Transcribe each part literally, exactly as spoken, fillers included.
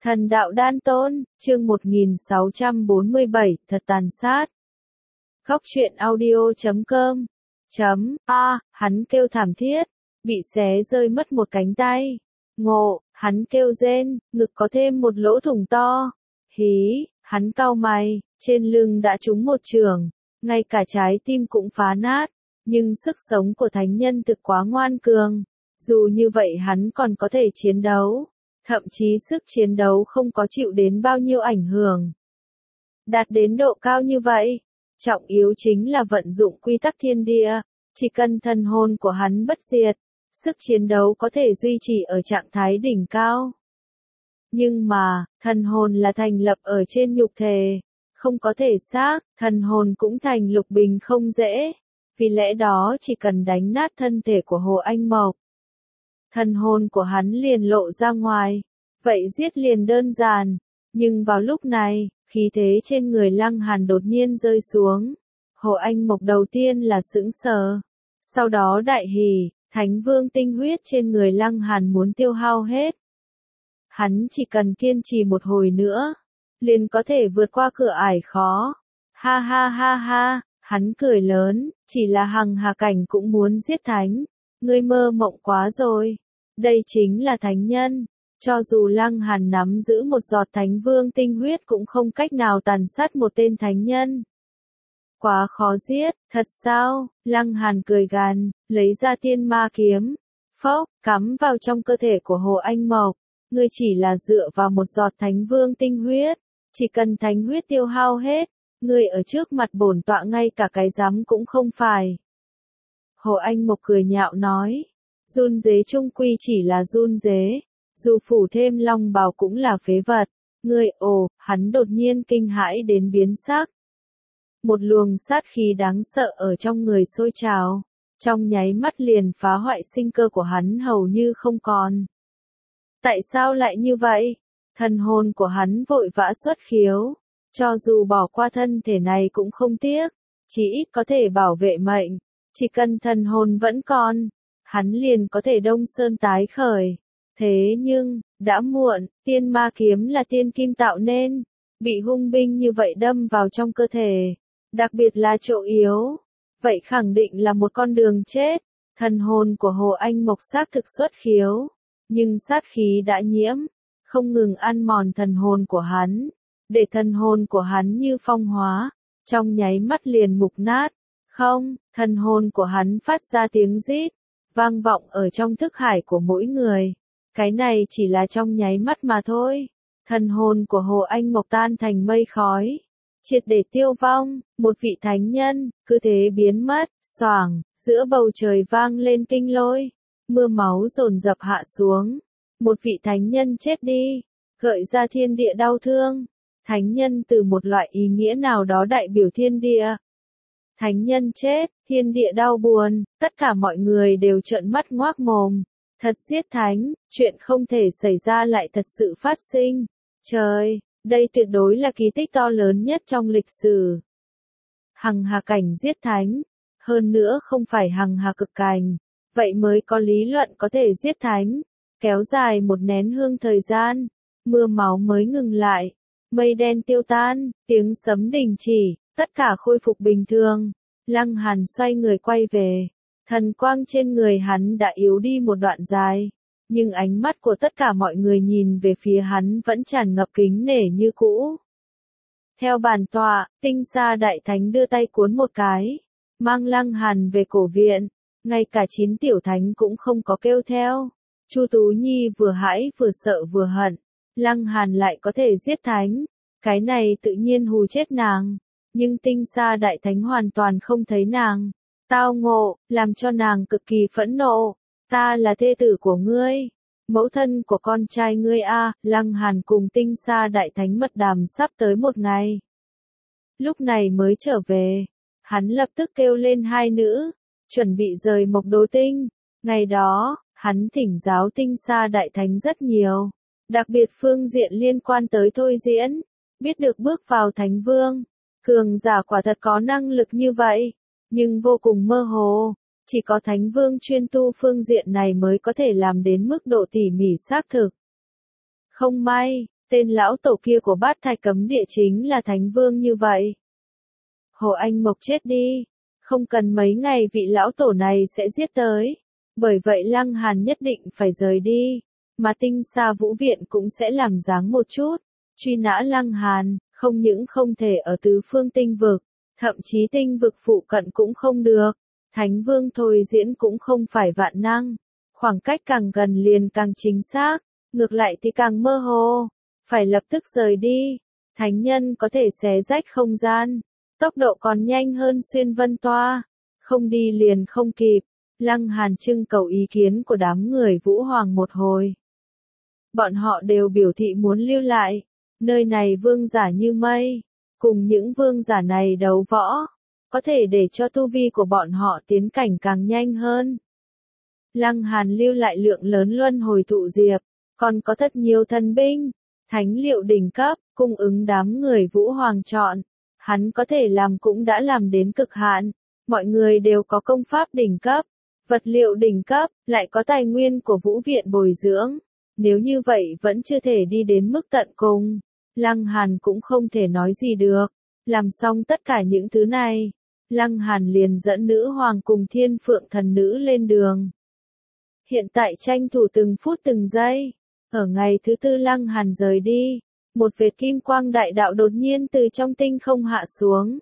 Thần đạo đan tôn, chương một nghìn sáu trăm bốn mươi bảy, thật tàn sát. Góc truyện audio chấm com chấm a hắn kêu thảm thiết, bị xé rơi mất một cánh tay. Ngộ, hắn kêu rên, ngực có thêm một lỗ thủng to. Hí, hắn cau mày, trên lưng đã trúng một chưởng, ngay cả trái tim cũng phá nát. Nhưng sức sống của thánh nhân thực quá ngoan cường. Dù như vậy hắn còn có thể chiến đấu. Thậm chí sức chiến đấu không có chịu đến bao nhiêu ảnh hưởng. Đạt đến độ cao như vậy, trọng yếu chính là vận dụng quy tắc thiên địa, chỉ cần thần hồn của hắn bất diệt, sức chiến đấu có thể duy trì ở trạng thái đỉnh cao. Nhưng mà, thần hồn là thành lập ở trên nhục thể, không có thể xác, thần hồn cũng thành lục bình không dễ, vì lẽ đó chỉ cần đánh nát thân thể của Hồ Anh Mộc, thần hồn của hắn liền lộ ra ngoài, vậy giết liền đơn giản, nhưng vào lúc này, khí thế trên người Lăng Hàn đột nhiên rơi xuống. Hồ Anh Mộc đầu tiên là sững sờ, sau đó đại hỉ, Thánh Vương tinh huyết trên người Lăng Hàn muốn tiêu hao hết. Hắn chỉ cần kiên trì một hồi nữa, liền có thể vượt qua cửa ải khó. Ha ha ha ha, hắn cười lớn, chỉ là hằng hà cảnh cũng muốn giết thánh. Ngươi mơ mộng quá rồi. Đây chính là thánh nhân. Cho dù Lăng Hàn nắm giữ một giọt Thánh Vương tinh huyết cũng không cách nào tàn sát một tên thánh nhân. Quá khó giết, thật sao? Lăng Hàn cười gằn, lấy ra thiên ma kiếm. Phốc, cắm vào trong cơ thể của Hồ Anh Mộc. Ngươi chỉ là dựa vào một giọt Thánh Vương tinh huyết. Chỉ cần thánh huyết tiêu hao hết. Ngươi ở trước mặt bổn tọa ngay cả cái dám cũng không phải. Hồ Anh Mộc cười nhạo nói. Run dế chung quy chỉ là run dế. Dù phủ thêm long bào cũng là phế vật. Ngươi, ồ, hắn đột nhiên kinh hãi đến biến sắc. Một luồng sát khí đáng sợ ở trong người sôi trào. Trong nháy mắt liền phá hoại sinh cơ của hắn hầu như không còn. Tại sao lại như vậy? Thần hồn của hắn vội vã xuất khiếu. Cho dù bỏ qua thân thể này cũng không tiếc. Chỉ ít có thể bảo vệ mệnh. Chỉ cần thần hồn vẫn còn. Hắn liền có thể đông sơn tái khởi. Thế nhưng, đã muộn, tiên ma kiếm là tiên kim tạo nên, bị hung binh như vậy đâm vào trong cơ thể, đặc biệt là chỗ yếu, vậy khẳng định là một con đường chết. Thần hồn của Hồ Anh Mộc xác thực xuất khiếu, nhưng sát khí đã nhiễm, không ngừng ăn mòn thần hồn của hắn, để thần hồn của hắn như phong hóa, trong nháy mắt liền mục nát. Không, thần hồn của hắn phát ra tiếng rít, vang vọng ở trong thức hải của mỗi người. Cái này chỉ là trong nháy mắt mà thôi. Thần hồn của Hồ Anh Mộc tan thành mây khói. Triệt để tiêu vong, một vị thánh nhân, cứ thế biến mất, xoảng, giữa bầu trời vang lên kinh lôi. Mưa máu dồn dập hạ xuống. Một vị thánh nhân chết đi, gợi ra thiên địa đau thương. Thánh nhân từ một loại ý nghĩa nào đó đại biểu thiên địa. Thánh nhân chết, thiên địa đau buồn, tất cả mọi người đều trợn mắt ngoác mồm. Thật giết thánh, chuyện không thể xảy ra lại thật sự phát sinh. Trời, đây tuyệt đối là kỳ tích to lớn nhất trong lịch sử. Hằng hà cảnh giết thánh, hơn nữa không phải hằng hà cực cảnh, vậy mới có lý luận có thể giết thánh. Kéo dài một nén hương thời gian, mưa máu mới ngừng lại, mây đen tiêu tan, tiếng sấm đình chỉ, tất cả khôi phục bình thường. Lăng Hàn xoay người quay về. Thần quang trên người hắn đã yếu đi một đoạn dài, nhưng ánh mắt của tất cả mọi người nhìn về phía hắn vẫn tràn ngập kính nể như cũ. Theo bàn tọa, Tinh Sa Đại Thánh đưa tay cuốn một cái, mang Lăng Hàn về cổ viện, ngay cả chín tiểu thánh cũng không có kêu theo. Chu Tú Nhi vừa hãi vừa sợ vừa hận, Lăng Hàn lại có thể giết thánh, cái này tự nhiên hù chết nàng, nhưng Tinh Sa Đại Thánh hoàn toàn không thấy nàng. Tao ngộ, làm cho nàng cực kỳ phẫn nộ. Ta là thê tử của ngươi, mẫu thân của con trai ngươi a. Lăng Hàn cùng Tinh Sa Đại Thánh mật đàm sắp tới một ngày. Lúc này mới trở về, hắn lập tức kêu lên hai nữ, chuẩn bị rời Mộc Đô Tinh. Ngày đó, hắn thỉnh giáo Tinh Sa Đại Thánh rất nhiều, đặc biệt phương diện liên quan tới thôi diễn, biết được bước vào Thánh Vương. Cường giả quả thật có năng lực như vậy. Nhưng vô cùng mơ hồ, chỉ có Thánh Vương chuyên tu phương diện này mới có thể làm đến mức độ tỉ mỉ xác thực. Không may, Tên lão tổ kia của bát thạch cấm địa chính là thánh vương như vậy. Hồ Anh Mộc chết đi. Không cần mấy ngày vị lão tổ này sẽ giết tới. Bởi vậy Lăng Hàn nhất định phải rời đi. Mà tinh xa vũ viện cũng sẽ làm dáng một chút. Truy nã Lăng Hàn, không những không thể ở tứ phương tinh vực. Thậm chí tinh vực phụ cận cũng không được. Thánh vương thôi diễn cũng không phải vạn năng. Khoảng cách càng gần liền càng chính xác. Ngược lại thì càng mơ hồ. Phải lập tức rời đi. Thánh nhân có thể xé rách không gian. Tốc độ còn nhanh hơn xuyên vân toa. Không đi liền không kịp. Lăng Hàn trưng cầu ý kiến của đám người Vũ Hoàng một hồi. Bọn họ đều biểu thị muốn lưu lại. Nơi này vương giả như mây. Cùng những vương giả này đấu võ. Có thể để cho tu vi của bọn họ tiến cảnh càng nhanh hơn. Lăng Hàn lưu lại lượng lớn luân hồi thụ diệp. Còn có thật nhiều thần binh. Thánh liệu đỉnh cấp, cung ứng đám người Vũ Hoàng chọn. Hắn có thể làm cũng đã làm đến cực hạn. Mọi người đều có công pháp đỉnh cấp, vật liệu đỉnh cấp, lại có tài nguyên của Vũ Viện bồi dưỡng. Nếu như vậy vẫn chưa thể đi đến mức tận cùng. Lăng Hàn cũng không thể nói gì được. Làm xong tất cả những thứ này. Lăng Hàn liền dẫn nữ hoàng cùng thiên phượng thần nữ lên đường. Hiện tại tranh thủ từng phút từng giây. Ở ngày thứ tư Lăng Hàn rời đi. Một vệt kim quang đại đạo đột nhiên từ trong tinh không hạ xuống.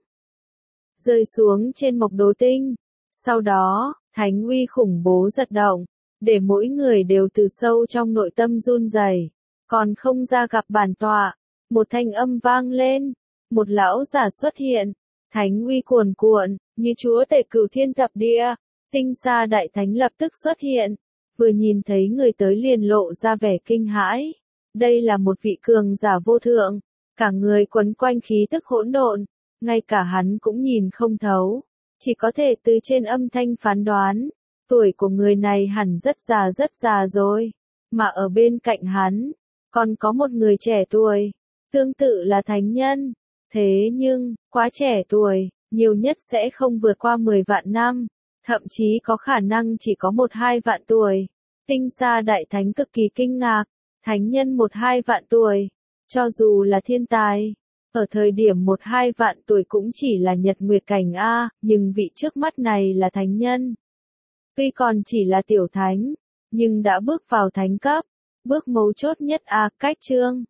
Rơi xuống trên mộc đồ tinh. Sau đó, thánh uy khủng bố giật động. Để mỗi người đều từ sâu trong nội tâm run rẩy. Còn không ra gặp bản tọa. Một thanh âm vang lên. Một lão giả xuất hiện. Thánh uy cuồn cuộn, như chúa tể cửu thiên thập địa. Tinh xa đại thánh lập tức xuất hiện. Vừa nhìn thấy người tới liền lộ ra vẻ kinh hãi. Đây là một vị cường giả vô thượng. Cả người quấn quanh khí tức hỗn độn. Ngay cả hắn cũng nhìn không thấu. Chỉ có thể từ trên âm thanh phán đoán. Tuổi của người này hẳn rất già rất già rồi. Mà ở bên cạnh hắn, còn có một người trẻ tuổi. Tương tự là thánh nhân. Thế nhưng, quá trẻ tuổi, nhiều nhất sẽ không vượt qua mười vạn năm. Thậm chí có khả năng chỉ có một hai vạn tuổi. Tinh xa đại thánh cực kỳ kinh ngạc. Thánh nhân một hai vạn tuổi. Cho dù là thiên tài. Ở thời điểm một hai vạn tuổi cũng chỉ là nhật nguyệt cảnh A. Nhưng vị trước mắt này là thánh nhân. Tuy còn chỉ là tiểu thánh. Nhưng đã bước vào thánh cấp. Bước mấu chốt nhất A cách chương.